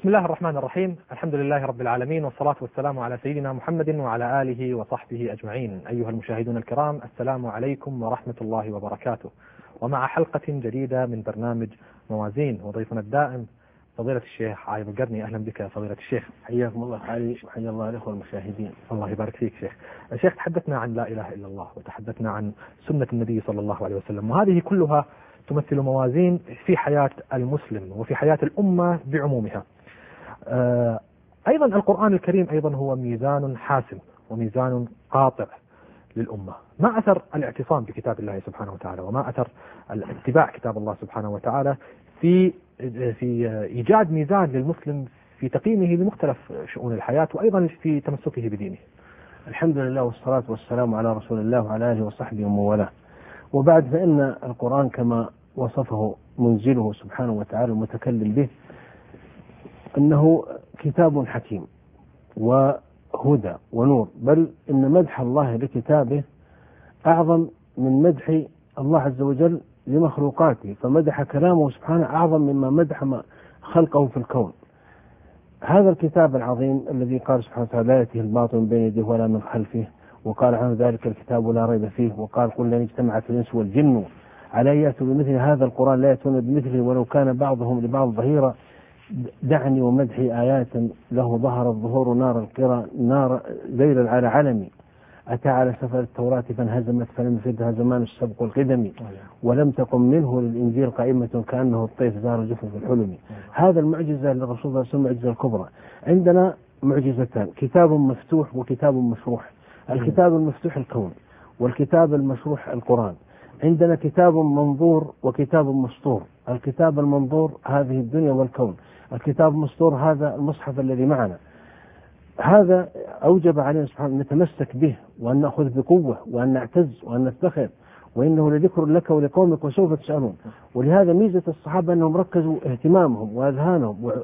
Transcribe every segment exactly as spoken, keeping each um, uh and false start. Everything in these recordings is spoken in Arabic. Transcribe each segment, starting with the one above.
بسم الله الرحمن الرحيم. الحمد لله رب العالمين، والصلاة والسلام على سيدنا محمد وعلى آله وصحبه أجمعين. أيها المشاهدون الكرام، السلام عليكم ورحمة الله وبركاته، ومع حلقة جديدة من برنامج موازين، وضيفنا الدائم فضيلة الشيخ عايض القرني. أهلا بك يا فضيلة الشيخ. حياكم الله علي، وحيا الله الأخوة المشاهدين. الله يبارك فيك شيخ. الشيخ تحدثنا عن لا إله إلا الله، وتحدثنا عن سنة النبي صلى الله عليه وسلم، وهذه كلها تمثل موازين في حياة المسلم وفي حياة الأمة بعمومها. أيضا القرآن الكريم أيضا هو ميزان حاسم وميزان قاطع للأمة. ما أثر الاعتصام بكتاب الله سبحانه وتعالى، وما أثر اتباع كتاب الله سبحانه وتعالى في في إيجاد ميزان للمسلم في تقييمه لمختلف شؤون الحياة، وأيضا في تمسكه بدينه. الحمد لله والصلاة والسلام على رسول الله وعلى آله وصحبه ومن والاه. وبعد، فإن القرآن كما وصفه منزله سبحانه وتعالى المتكلم به أنه كتاب حكيم وهدى ونور، بل إن مدح الله لكتابه أعظم من مدح الله عز وجل لمخلوقاته، فمدح كلامه سبحانه أعظم مما مدح ما خلقه في الكون. هذا الكتاب العظيم الذي قال سبحانه وتعالى لا يأتيه الباطل من بين يديه ولا من خلفه، وقال عنه ذلك الكتاب لا ريب فيه، وقال قل لن اجتمعت الإنس والجن على أن يأتوا بمثل هذا القرآن لا يأتون بمثله ولو كان بعضهم لبعض ظهيرا. دعني ومدحي آيات له ظهر الظهور نار القرى نار ليلا على علمي، أتى على سفر التوراة فانهزمت فلم يفدها زمان السبق والقدم، ولم تقم منه للإنجيل قائمة كأنه الطيف زار جفن في الحلم. هذا المعجزة للرسول صلى الله عليه وسلم، المعجزة الكبرى. عندنا معجزتان، كتاب مفتوح وكتاب مشروح. الكتاب المفتوح الكون، والكتاب المشروح القرآن. عندنا كتاب منظور وكتاب مسطور. الكتاب المنظور هذه الدنيا والكون، الكتاب المسطور هذا المصحف الذي معنا. هذا أوجب علينا سبحانه أن نتمسك به، وأن نأخذ بقوة، وأن نعتز، وأن نفتخر، وإنه لذكر لك ولقومك وسوف تسألون. ولهذا ميزة الصحابة أنهم ركزوا اهتمامهم وأذهانهم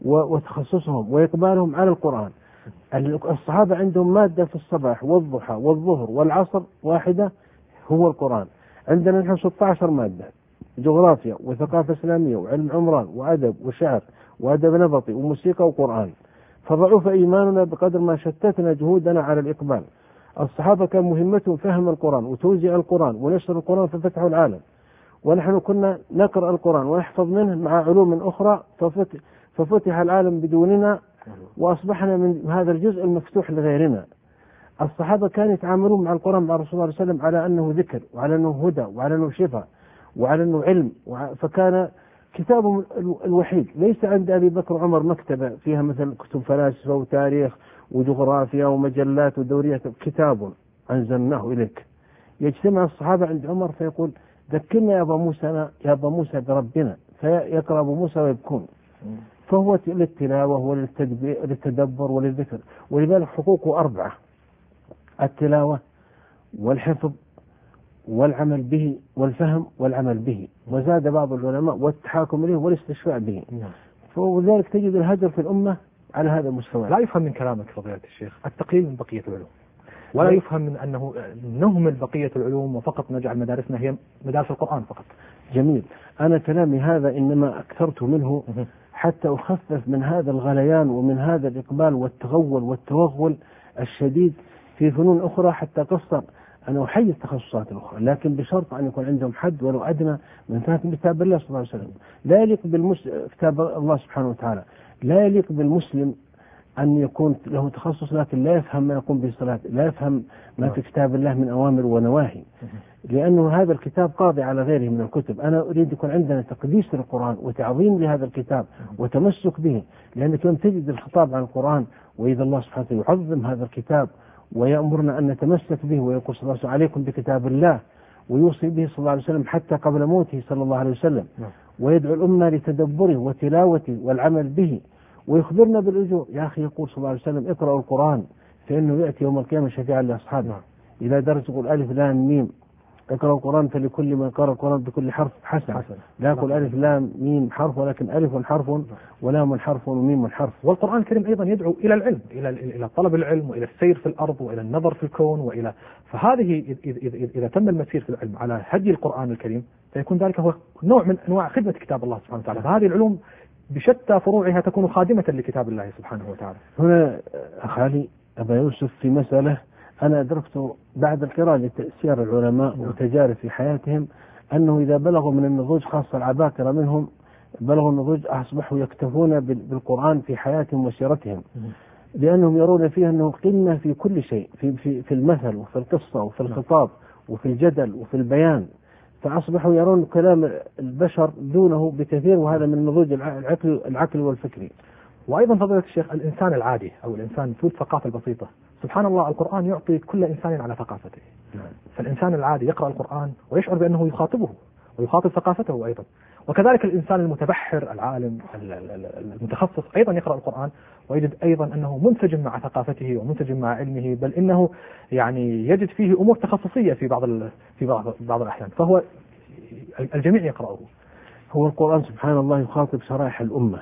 وتخصصهم وإقبالهم على القرآن. الصحابة عندهم مادة في الصباح والضحى والظهر والعصر واحدة، هو القرآن. عندنا نحن ستة عشر مادة، جغرافيا وثقافة إسلامية وعلم عمران وأدب وشعر وأدب نبطي وموسيقى وقرآن. فضعف إيماننا بقدر ما شتتنا جهودنا على الإقبال. الصحابة كان مهمتهم فهم القرآن وتوزيع القرآن ونشر القرآن ففتحوا العالم، ونحن كنا نقرأ القرآن ونحفظ منه مع علوم أخرى ففتح العالم بدوننا، وأصبحنا من هذا الجزء المفتوح لغيرنا. الصحابة كانوا يتعاملون مع القرآن مع الرسول صلى الله عليه وسلم على أنه ذكر، وعلى أنه هدى، وعلى أنه شفاء، وعلى أنه علم. فكان كتابه الوحيد. ليس عند أبي بكر وعمر مكتبة فيها مثل كتب فلاسفة وتاريخ وجغرافيا ومجلات ودوريات. كتاب أنزلناه إليك. يجتمع الصحابة عند عمر فيقول ذكرنا يا أبا موسى يا أبا موسى بربنا، فيقرأ أبو موسى ويبكون. فهو للتلاوة وللتدبر وللذكر. ولذلك حقوقه أربعة: التلاوة والحفظ والعمل به والفهم والعمل به، وزاد بعض العلماء والتحاكم إليه والاستشفاء به. فلذلك تجد الهجر في الأمة على هذا المستوى. لا يفهم من كلامك فضيلة الشيخ التقليل من بقية العلوم، ولا يفهم من أنه نهمل بقية العلوم وفقط نجعل مدارسنا هي مدارس القرآن فقط. جميل. أنا كلامي هذا إنما أكثرت منه حتى أخفف من هذا الغليان ومن هذا الإقبال والتغول والتوغل الشديد في فنون أخرى، حتى قصر. أنا أحيي التخصصات الأخرى، لكن بشرط أن يكون عندهم حد ولو أدنى من فهم كتاب الله صلى الله عليه وسلم. لا يليق بالمسلم كتاب الله سبحانه وتعالى، لا يليق بالمسلم أن يكون له تخصص لكن لا يفهم ما يقوم به الصلاة، لا يفهم ما في كتاب الله من أوامر ونواهي، لأنه هذا الكتاب قاضي على غيره من الكتب. أنا أريد يكون عندنا تقديس للقرآن وتعظيم لهذا الكتاب وتمسك به، لأنك لم تجد الخطاب عن القرآن وإذا الله سبحانه وتعالى يعظم هذا الكتاب ويأمرنا أن نتمسك به، ويقول صلى الله عليه وسلم عليكم بكتاب الله، ويوصي به صلى الله عليه وسلم حتى قبل موته صلى الله عليه وسلم، ويدعو الأمة لتدبره وتلاوته والعمل به، ويخبرنا بالأجور. يا أخي يقول صلى الله عليه وسلم اقرأوا القرآن فإنه يأتي يوم القيامة شفيعا لأصحابه. إلى درجة يقول ألف لام ميم اقرأوا القرآن فلكل من قرأ القرآن بكل حرف حسن. حسن. لا يقول ألف لام ميم حرف، ولكن ألف حرف ولام حرف وميم حرف. والقرآن الكريم أيضا يدعو إلى العلم، إلى إلى طلب العلم وإلى السير في الأرض وإلى النظر في الكون وإلى فهذه إذا تم المسير في العلم على هدي القرآن الكريم فيكون ذلك هو نوع من أنواع خدمة كتاب الله سبحانه وتعالى. فهذه العلوم بشتى فروعها تكون خادمة لكتاب الله سبحانه وتعالى. هنا أخالي أبا يوسف في مسألة أنا أدركت بعد القراءة لتأثير العلماء وتجارب في حياتهم أنه إذا بلغوا من النضوج خاصة العباقرة منهم بلغوا النضوج أصبحوا يكتفون بالقرآن في حياتهم وسيرتهم، لأنهم يرون فيه أنه قمة في كل شيء، في, في, في المثل وفي القصة وفي الخطاب وفي الجدل وفي البيان، فأصبحوا يرون كلام البشر دونه بكثير، وهذا من نضوج العقل, العقل والفكري. وأيضا فضيلة الشيخ الإنسان العادي أو الإنسان ذو الثقافة البسيطة، سبحان الله القرآن يعطي كل إنسان على ثقافته. فالإنسان العادي يقرأ القرآن ويشعر بأنه يخاطبه ويخاطب ثقافته أيضا، وكذلك الإنسان المتبحر العالم المتخصص أيضا يقرأ القرآن ويجد أيضا أنه منسجم مع ثقافته ومنسجم مع علمه، بل إنه يعني يجد فيه أمور تخصصية في بعض في بعض بعض الأحيان، فهو الجميع يقرأه. هو القرآن سبحان الله يخاطب شرائح الأمة،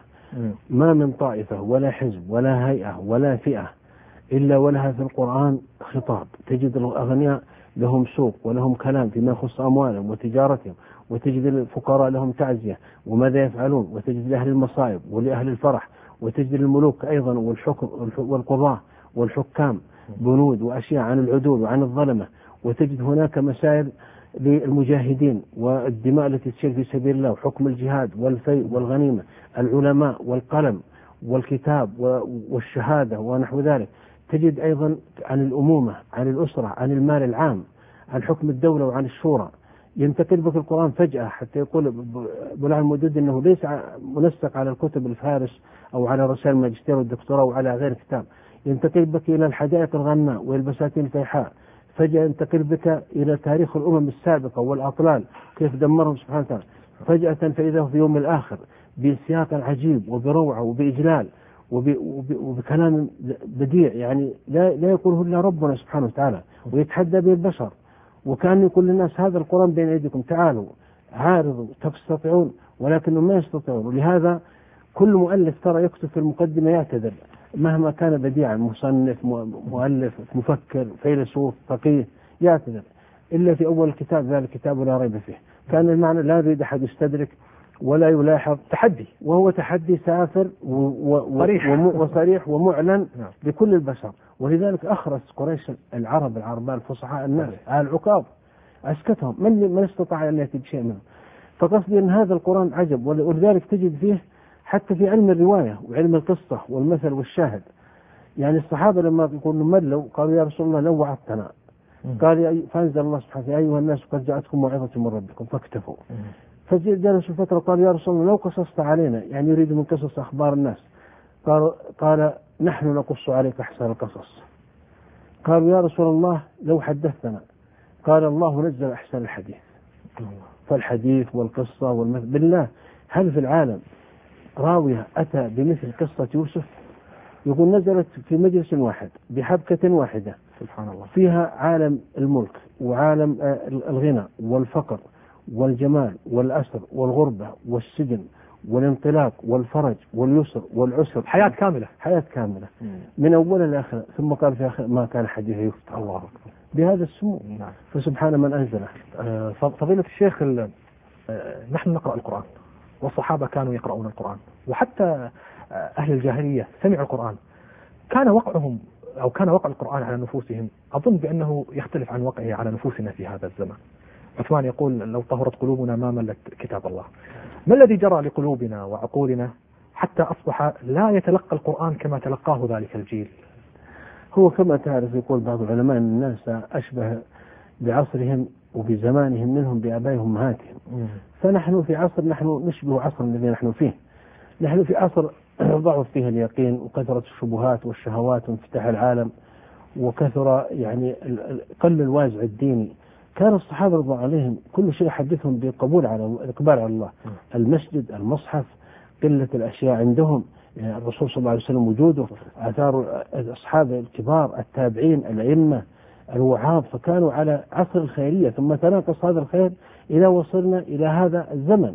ما من طائفة ولا حزب ولا هيئة ولا فئة إلا ولها في القرآن خطاب. تجد الأغنياء لهم سوق ولهم كلام فيما يخص أموالهم وتجارتهم، وتجد الفقراء لهم تعزية وماذا يفعلون، وتجد لأهل المصائب ولأهل الفرح، وتجد الملوك أيضا والحكم والقضاة والحكام بنود وأشياء عن العدول وعن الظلمة، وتجد هناك مسائل للمجاهدين والدماء التي تسير في سبيل الله وحكم الجهاد والفيء والغنيمة، العلماء والقلم والكتاب والشهادة ونحو ذلك. تجد أيضا عن الأمومة، عن الأسرة، عن المال العام، عن حكم الدولة وعن الشورى. ينتقل بك القرآن فجأة حتى يقول بلال المودود أنه ليس منسق على الكتب الفارس أو على رسائل الماجستير والدكتوراه وعلى غير كتاب، ينتقل بك إلى الحدائق الغناء والبساتين الفيحاء، فجأة ينتقل بك إلى تاريخ الأمم السابقة والأطلال كيف دمرهم سبحانه وتعالى، فجأة فإذا في يوم الآخر بسياق عجيب وبروعة وبإجلال وبكلام بديع يعني لا لا يقوله إلا ربنا سبحانه وتعالى، ويتحدى به البشر، وكان يقول للناس هذا القرآن بين أيديكم تعالوا عارضوا تستطيعون، ولكنهم ما يستطيعون. ولهذا كل مؤلف ترى يكتب في المقدمة يعتذر مهما كان بديعا، مصنف مؤلف مفكر فيلسوف فقيه يعتذر، إلا في أول الكتاب ذلك الكتاب لا ريب فيه. كان المعنى لا يريد أحد يستدرك ولا يلاحظ، تحدي، وهو تحدي سافر وصريح ومعلن لكل البشر. ولذلك أخرس قريش العرب العرباء الفصحاء الناس على العقاب، أسكتهم، من من استطاع أن يأتي بشيء منه. فقصدي أن هذا القرآن عجب، ولذلك تجد فيه حتى في علم الرواية وعلم القصة والمثل والشاهد. يعني الصحابة لما يقولوا ملوا قالوا يا رسول الله لو وعدتنا، قال فأنزل الله سبحانه يا أيها الناس قد جاءتكم موعظة من ربكم فاكتفوا. فجلسوا فترة قال يا رسول الله لو قصصت علينا، يعني يريد من قصص أخبار الناس، قال قال نحن نقص عليك أحسن القصص. قالوا يا رسول الله لو حدثتنا، قال الله نزل أحسن الحديث. فالحديث والقصة والمثل بالله، هل في العالم راوية أتى بمثل قصة يوسف؟ يقول نزلت في مجلس واحد بحبكة واحدة سبحان الله، فيها عالم الملك وعالم الغنى والفقر والجمال والأسر والغربة والسجن والانطلاق والفرج واليسر والعسر، حياة كاملة، حياة كاملة مم. من أول لآخر. ثم قال في آخر ما كان حديث يفتح الله أكبر بهذا السمو. نعم. فسبحان من أنزله. آه فضيلة الشيخ، آه نحن نقرأ القرآن والصحابة كانوا يقرؤون القرآن، وحتى آه أهل الجاهلية سمعوا القرآن، كان وقعهم أو كان وقع القرآن على نفوسهم أظن بأنه يختلف عن وقعه على نفوسنا في هذا الزمن. عثمان يقول لو طهرت قلوبنا ما ملت كتاب الله. ما الذي جرى لقلوبنا وعقولنا حتى أصبح لا يتلقى القرآن كما تلقاه ذلك الجيل؟ هو كما تعرف يقول بعض العلماء أن الناس أشبه بعصرهم وبزمانهم منهم بآبائهم وأمهاتهم. فنحن في عصر نحن نشبه عصر الذي نحن فيه. نحن في عصر ضعف فيه اليقين وكثرة الشبهات والشهوات وانفتاح العالم وكثر يعني قل الوازع الديني. كان الصحابة رضي الله عليهم كل شيء يحدثهم بقبول على الإقبال على الله، المسجد، المصحف، قلة الأشياء عندهم، يعني الرسول صلى الله عليه وسلم وجوده، آثار الأصحاب الكبار التابعين الأئمة الوعاظ، فكانوا على عصر الخيرية. ثم تناقص هذا الخير إذا وصلنا إلى هذا الزمن،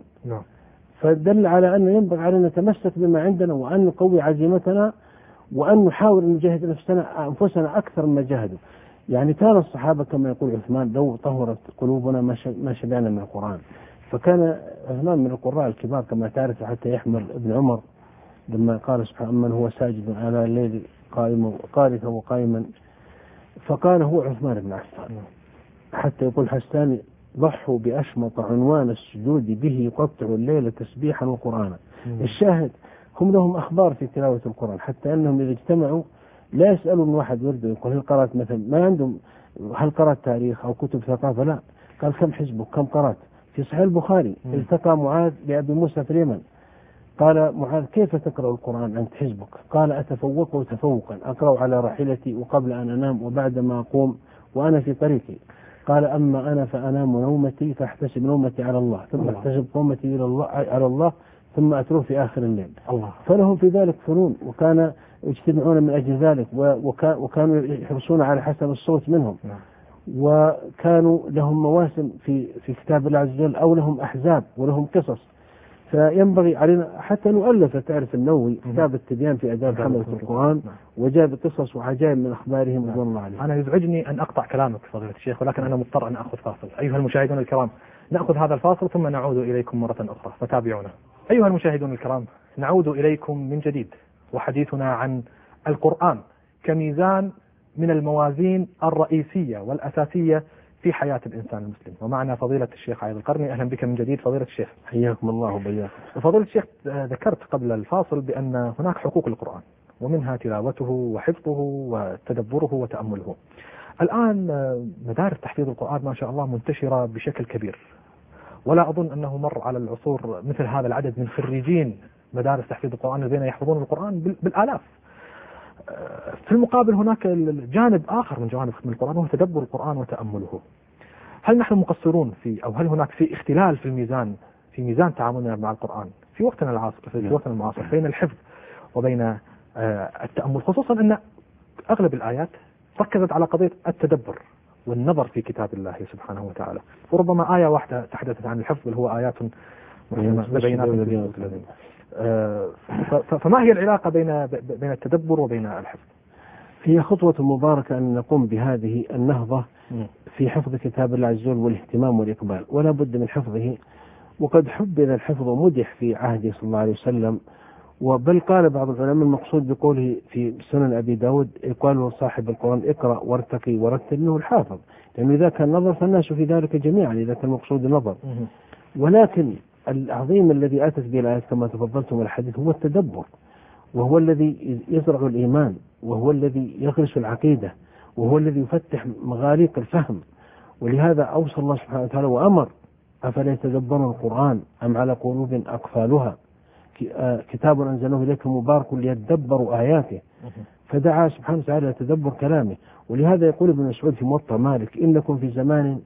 فدل على أنه ينبغي علينا نتمسك بما عندنا وأن نقوي عزيمتنا وأن نحاول أن نجاهد نفسنا أنفسنا أكثر مما جاهدوا. يعني كان الصحابة كما يقول عثمان لو طهرت قلوبنا ما شبعنا من القرآن. فكان عثمان من القراء الكبار كما تعرف، حتى يحمل ابن عمر لما قال سبحانه من هو ساجد على الليل قائما قارئا وقائما، فقال هو عثمان بن عفان. حتى يقول حسان ضحوا بأشمط عنوان السجود به يقطع الليل تسبيحا وقرآنا. الشاهد هم لهم أخبار في تلاوة القرآن، حتى أنهم إذا اجتمعوا لا يسألون واحد ورده يقول هل قرأت مثلا، ما عندهم هل قرأت تاريخ أو كتب ثقافة، لا، قال كم حزبك كم قرأت. في صحيح البخاري التقى معاذ بأبي موسى في اليمن، قال معاذ كيف تقرأ القرآن أنت حزبك؟ قال أتفوقه تفوقا، أقرأ على راحلتي وقبل أن أنام وبعد ما أقوم وأنا في طريقي. قال أما أنا فأنام نومتي فاحتسب نومتي على الله، ثم احتسب قومتي إلى الله على الله، ثم أتروه في آخر الليل. الله. فلهم في ذلك فنون، وكان يجتمعون من أجل ذلك، وكانوا يحرصون على حسن الصوت منهم. نعم. وكانوا لهم مواسم في في كتاب الله عز وجل، أو لهم أحزاب ولهم قصص. فينبغي علينا حتى نؤلف، تعرف النووي كتاب التبيان في آداب حملة القرآن، وجاب قصص وعجائب من أخبارهم رضوان الله عليهم. أنا يزعجني أن أقطع كلامك فضيلة الشيخ، ولكن أنا مضطر أن أخذ فاصل. أيها المشاهدون الكرام، نأخذ هذا الفاصل ثم نعود إليكم مرة أخرى، فتابعونا. أيها المشاهدون الكرام، نعود إليكم من جديد، وحديثنا عن القرآن كميزان من الموازين الرئيسية والأساسية في حياة الإنسان المسلم. ومعنا فضيلة الشيخ عايض القرني. أهلا بك من جديد فضيلة الشيخ. حياكم الله وبياكم. فضيلة الشيخ، ذكرت قبل الفاصل بأن هناك حقوق القرآن، ومنها تلاوته وحفظه وتدبره وتأمله. الآن مدارس تحفيظ القرآن ما شاء الله منتشرة بشكل كبير، ولا أظن أنه مر على العصور مثل هذا العدد من خريجين مدارس تحفيظ القرآن الذين يحفظون القرآن بالآلاف. في المقابل هناك جانب آخر من جوانب ختم القرآن، وهو تدبر القرآن وتأمله. هل نحن مقصرون في، أو هل هناك في اختلال في الميزان في ميزان تعاملنا مع القرآن في وقتنا العاصر في وقتنا المعاصر بين الحفظ وبين التأمل، خصوصا أن أغلب الآيات ركزت على قضية التدبر والنظر في كتاب الله سبحانه وتعالى، وربما آية واحدة تحدثت عن الحفظ بل هو آيات بينات. فما هي العلاقة بين بين التدبر وبين الحفظ؟ هي خطوة مباركة أن نقوم بهذه النهضة في حفظ كتاب الله عز وجل والاهتمام والإقبال، ولا بد من حفظه. وقد حبذ الحفظ ومدح في عهده صلى الله عليه وسلم، وبل قال بعض العلماء المقصود بقوله في سنن أبي داود قالوا صاحب القرآن اقرأ وارتقي ورتل إنه الحافظ، لأنه إذا كان نظر فالناس في ذلك جميعا إذا كان المقصود النظر. ولكن العظيم الذي أتت به الآيات كما تفضلتم الحديث هو التدبر، وهو الذي يزرع الإيمان، وهو الذي يغرس العقيدة، وهو الذي يفتح مغاليق الفهم. ولهذا أوصى الله سبحانه وتعالى وأمر أفلا يتدبرون القرآن أم على قلوب أقفالها كتاب أنزلوه إليكم مبارك ليتدبروا آياته، فدعا سبحانه وتعالى لتدبر كلامه. ولهذا يقول ابن مسعود في موطأ مالك إنكم في زمان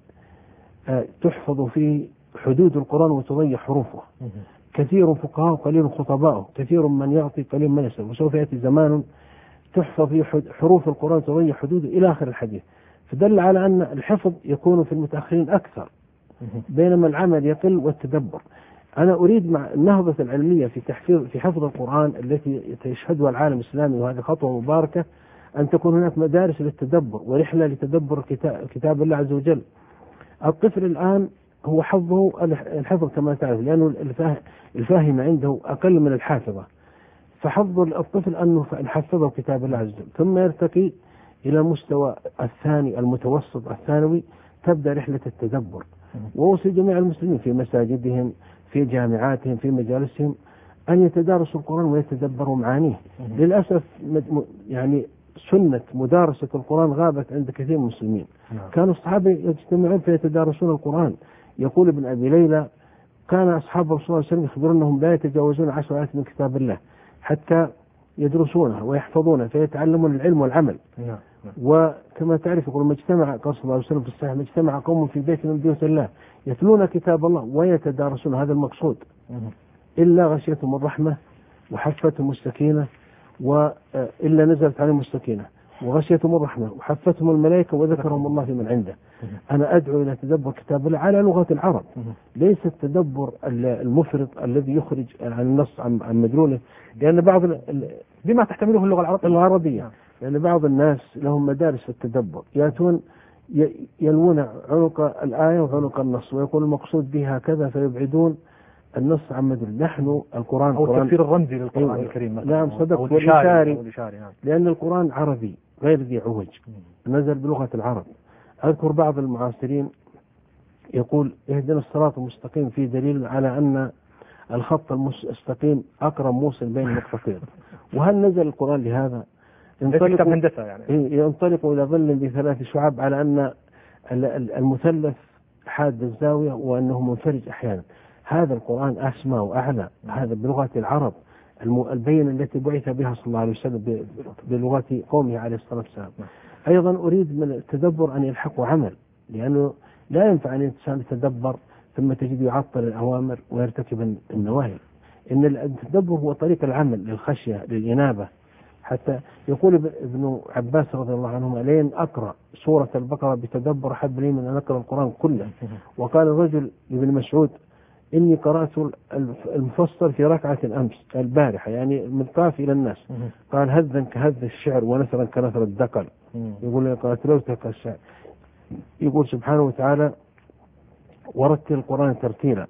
تحفظ فيه حدود القرآن وتضيع حروفه، كثير فقهاء قليل خطباء، كثير من يعطي قليل من يسأل، وسوف يأتي زمان تحفظ فيه حروف القرآن تضيع حدوده إلى آخر الحديث. فدل على أن الحفظ يكون في المتأخرين أكثر، بينما العمل يقل والتدبر. أنا أريد مع النهضة العلمية في تحفيظ في حفظ القرآن التي يشهدها العالم الإسلامي، وهذه خطوة مباركة، أن تكون هناك مدارس للتدبر ورحلة لتدبر كتاب, كتاب الله عز وجل. الطفل الآن هو حظه الحفظ كما تعرف، لأنه الفاهم عنده أقل من الحافظة، فحظ الطفل أنه يحفظه كتاب الله عز وجل، ثم يرتقي إلى المستوى الثاني المتوسط الثانوي، تبدأ رحلة التدبر. وأوصي جميع المسلمين في مساجدهم في جامعاتهم في مجالسهم أن يتدارسوا القرآن ويتدبروا معانيه. للأسف يعني سنة مدارسة القرآن غابت عند كثير من المسلمين. كانوا الصحابة يجتمعون فيتدارسون القرآن. يقول ابن أبي ليلى كان أصحاب الرسول صلى الله عليه وسلم يخبرون أنهم لا يتجاوزون عشر آيات من كتاب الله حتى يدرسونها ويحفظونها فيتعلمون العلم والعمل. وكما تعرف يقول ما اجتمع قال صلى الله عليه وسلم في الصحيح ما اجتمع قوم في بيت من بيوت الله يتلون كتاب الله ويتدارسون، هذا المقصود، إلا غشيتهم الرحمة وحفتهم السكينة، وإلا نزلت عليهم السكينة وغشيتهم الرحمة وحفتهم الملائكة وذكرهم الله في من عنده. أنا أدعو إلى تدبر كتاب الله على لغة العرب، ليس التدبر المفرط الذي يخرج عن النص عن مدلوله، لأن بعض بما تحتمله اللغة العربية العربية لأن بعض الناس لهم مدارس في التدبر، يأتون يلوون عنق الآية وعنق النص، ويقول المقصود بها كذا فيبعدون النص عن مدل. نحن القرآن أو التفسير الرمزي للقرآن أيوة الكريم مثلا، نعم صدق، والإشاري، نعم. لأن القرآن عربي غير ذي عوج، نزل بلغة العرب. أذكر بعض المعاصرين يقول اهدنا الصراط المستقيم في دليل على أن الخط المستقيم أقرب موصل بين نقطتين. وهل نزل القرآن لهذا؟ ينطلق هندسة يعني ينطلق إلى ظل بثلاث شعاب على أن المثلث حاد الزاوية وأنه منفرج أحيانا. هذا القرآن أسمى وأعلى، هذا بلغة العرب البينة التي بعث بها صلى الله عليه وسلم بلغة قومه عليه الصلاة والسلام. أيضا أريد من التدبر أن يلحقه عمل، لأنه لا ينفع أن الإنسان يتدبر ثم تجد يعطل الأوامر ويرتكب النواهي. إن التدبر هو طريق العمل للخشية للإنابة. حتى يقول ابن عباس رضي الله عنهما لين أقرأ سورة البقرة بتدبر أحب لي من أن أقرأ القرآن كله. وقال الرجل لابن مسعود إني قرأت المفصل في ركعة أمس البارحة، يعني من القاف إلى الناس. قال هذا كهذا الشعر ونثرا كنثر الدقل. يقول لي قرأت لو تلك الشعر. يقول سبحانه وتعالى ورتل القرآن ترتيلا،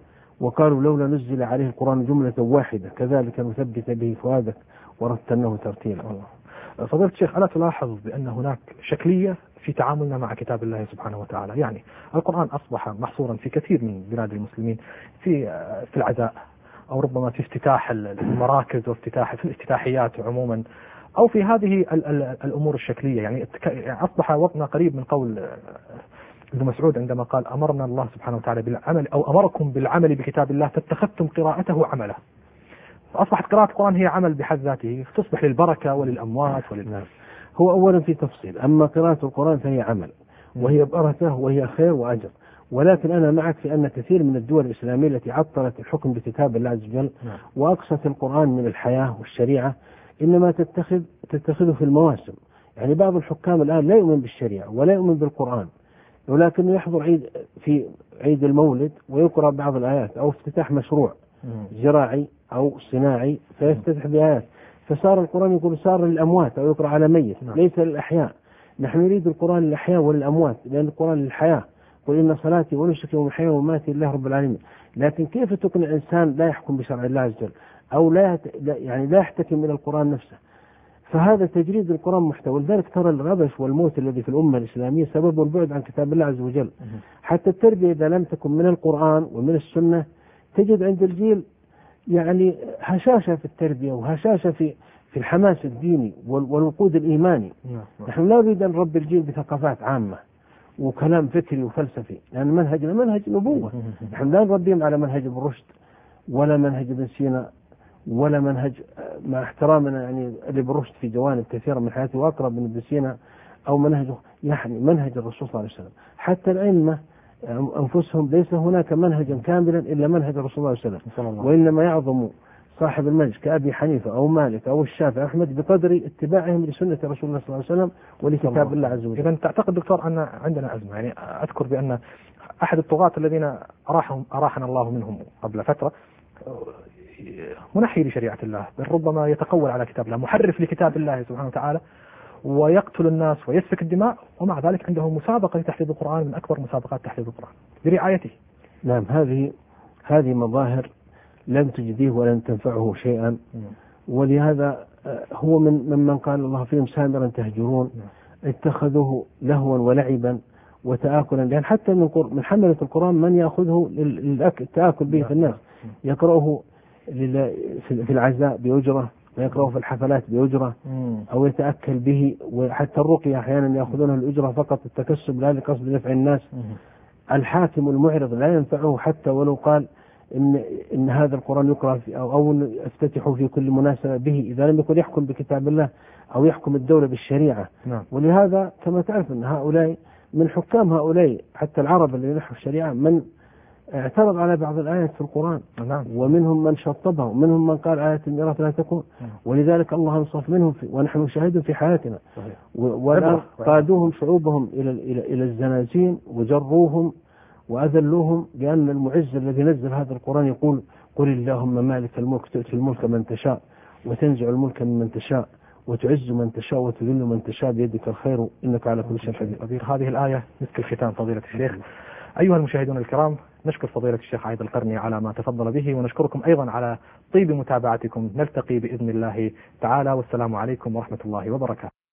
وقالوا لولا نزل عليه القرآن جملة واحدة كذلك نثبت به فؤادك ورتلناه ترتيلا. فضيلة الشيخ، ألا تلاحظ بأن هناك شكلية في تعاملنا مع كتاب الله سبحانه وتعالى؟ يعني القرآن أصبح محصورا في كثير من بلاد المسلمين في في العزاء، أو ربما في افتتاح المراكز وافتتاح في الافتتاحيات عموما، أو في هذه الأمور الشكلية. يعني أصبح وضعنا قريب من قول ابن مسعود عندما قال أمرنا الله سبحانه وتعالى بالعمل، أو أمركم بالعمل بكتاب الله فاتخذتم قراءته عمله. فأصبحت قراءة القرآن هي عمل بحد ذاته، تصبح للبركة وللأموات وللناس. هو أولا في تفصيل، أما قراءة القرآن فهي عمل وهي بركة وهي خير وأجر. ولكن أنا معك في أن كثير من الدول الإسلامية التي عطلت الحكم بكتاب الله عز وجل وأقصت القرآن من الحياة والشريعة إنما تتخذ تتخذه في المواسم. يعني بعض الحكام الآن لا يؤمن بالشريعة ولا يؤمن بالقرآن، ولكنه يحضر عيد في عيد المولد ويقرأ بعض الآيات، أو افتتاح مشروع زراعي أو صناعي فيفتتح بآيات، فصار القرآن يقول صار للأموات أو يقرأ على ميت ليس للأحياء. نحن نريد القرآن للأحياء وللأموات، لأن القرآن للحياة، قل إن صلاتي ونسكي ومحياي ومماتي لله رب العالمين. لكن كيف تقنع إنسان لا يحكم بشرع الله عز وجل أو لا يعني لا يحتكم إلى القرآن نفسه؟ فهذا تجريد القرآن محتوى. ولذلك ترى الغبش والموت الذي في الأمة الإسلامية سببه البعد عن كتاب الله عز وجل. حتى التربية إذا لم تكن من القرآن ومن السنة تجد عند الجيل يعني هشاشة في التربية وهشاشة في في الحماس الديني والوقود الإيماني. نحن لا نريد أن نربي الجيل بثقافات عامة وكلام فكري وفلسفي، لأن يعني منهجنا منهج نبوة. نحن لا نربيهم على منهج ابن رشد ولا منهج ابن سينا ولا منهج، مع احترامنا يعني لابن رشد في جوانب كثيرة من حياته وأقرب من ابن سينا، أو منهج يعني منهج الرسول صلى الله عليه وسلم. حتى الأئمة أنفسهم ليس هناك منهجا كاملا إلا منهج الرسول صلى الله عليه وسلم، وإنما يعظم صاحب المنهج كأبي حنيفة أو مالك أو الشافعي أحمد بقدر اتباعهم لسنة رسول الله صلى الله عليه وسلم ولكتاب الله عز وجل. إذا تعتقد دكتور أن عندنا أزمة؟ يعني أذكر بأن أحد الطغاة الذين أراحهم أراحنا الله منهم قبل فترة منحي لشريعة الله، بل ربما يتقول على كتاب الله، محرف لكتاب الله سبحانه وتعالى، ويقتل الناس ويسفك الدماء، ومع ذلك عنده مسابقة لتحفيظ القرآن من أكبر مسابقات تحفيظ القرآن برعايته. نعم، هذه هذه مظاهر لن تجديه ولن تنفعه شيئا، ولهذا هو من ممن قال الله فيهم سامرا تهجرون، اتخذوه لهوا ولعبا وتآكلا. لأن حتى من من حملة القرآن من يأخذه للتآكل به في الناس، يقرأه في العزاء بأجرة، ويقرأه في الحفلات بأجرة، أو يتأكل به. وحتى الرقية أحيانا يأخذونه الأجرة فقط التكسب لا لقصد نفع الناس. الحاكم المعرض لا ينفعه حتى ولو قال إن إن هذا القرآن يقرأ أو أو افتتحوا في كل مناسبة به، إذا لم يكن يحكم بكتاب الله أو يحكم الدولة بالشريعة. نعم. ولهذا كما تعرف أن هؤلاء من حكام هؤلاء حتى العرب الذين نحوا الشريعة من اعترض على بعض الآيات في القرآن. نعم. ومنهم من شطبها ومنهم من قال آية الميراث لا تكون. نعم. ولذلك الله انصف منهم في ونحن نشاهدهم في حياتنا. صحيح. والآن قادوهم شعوبهم إلى إلى إلى الزنازين وجروهم وأذلوهم، لأن المعز الذي نزل هذا القرآن يقول قل اللهم مالك الملك تؤتي الملك من تشاء وتنزع الملك ممن تشاء وتعز من تشاء وتذل من تشاء بيدك الخير إنك على كل شيء قدير. هذه الآية مسك الختام فضيلة الشيخ. أيها المشاهدون الكرام، نشكر فضيلة الشيخ عايد القرني على ما تفضل به، ونشكركم أيضا على طيب متابعتكم. نلتقي بإذن الله تعالى، والسلام عليكم ورحمة الله وبركاته.